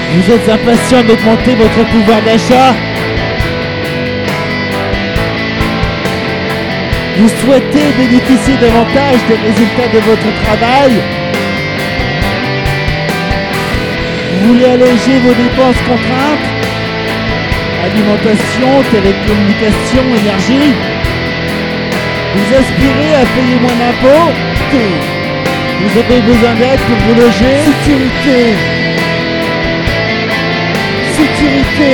Vous êtes impatient d'augmenter votre pouvoir d'achat? Vous souhaitez bénéficier davantage des résultats de votre travail? Vous voulez alléger vos dépenses contraintes? Alimentation, télécommunication, énergie? Vous aspirez à payer moins d'impôts? Vous avez besoin d'aide pour vous loger? Sécurité! Sécurité!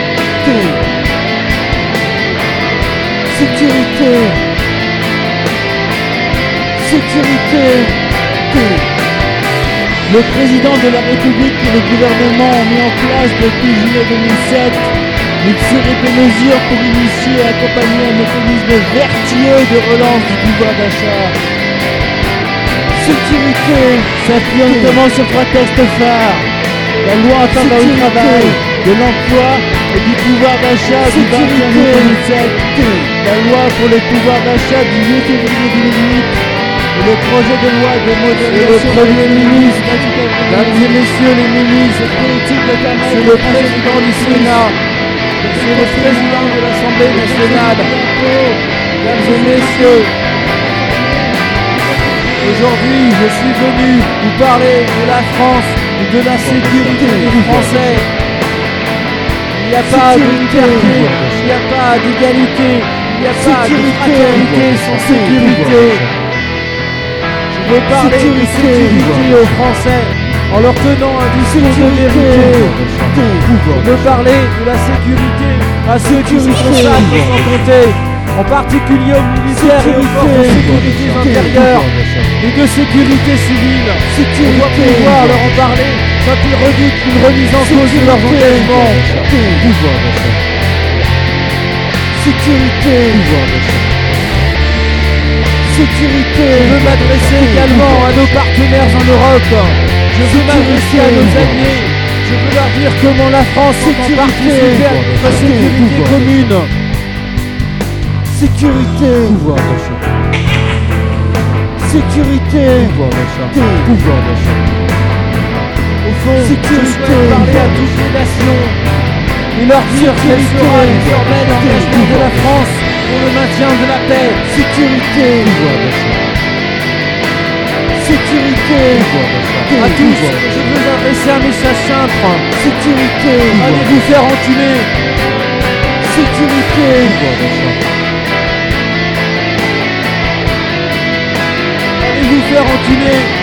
Sécurité! Sécurité! Le président de la République et le gouvernement ont mis en place depuis juillet 2007 une série de mesures pour initier et accompagner un mécanisme vertueux de relance du pouvoir d'achat. Sécurité s'appuie notamment sur 3 textes phares. La loi entendant le travail, de l'emploi et du pouvoir d'achat du 21 août 2007. La loi pour le pouvoir d'achat du 8 février 2008. Et le projet de loi de modélisation le Premier ministre, mesdames et messieurs les ministres, c'est le président du Sénat, c'est le président de l'Assemblée nationale, mesdames et messieurs, aujourd'hui je suis venu vous parler de la France, de la sécurité des Français. Il n'y a pas de liberté, il n'y a pas d'égalité, il n'y a pas de fraternité sans sécurité. Je veux parler de sécurité aux Français en leur tenant un discours de vérité. Je veux parler de la sécurité à ceux qui se consacrent sans compter, en particulier aux militaires et aux forces de sécurité intérieure et de sécurité civile. On doit pouvoir leur en parler quand ils redoutent une remise en cause de leurs engagements. Sécurité! Sécurité! Je veux m'adresser également à nos partenaires en Europe. Je veux m'adresser à nos alliés. Je veux leur dire comment la France entend participer à notre sécurité commune. Sécurité! Pouvoir d'achat. Sécurité! Pouvoir d'achat. Pouvoir d'achat. Au fond, Je souhaite parler à toutes les nations et leur dire quel sera désormais l'engagement de la France pour le maintien de la paix. Sécurité! Pouvoir d'achat. Sécurité! Pouvoir d'achat. À tous, je veux adresser un message simple. Sécurité! Allez vous faire enculer. Sécurité! Pouvoir d'achat. Allez vous faire enculer.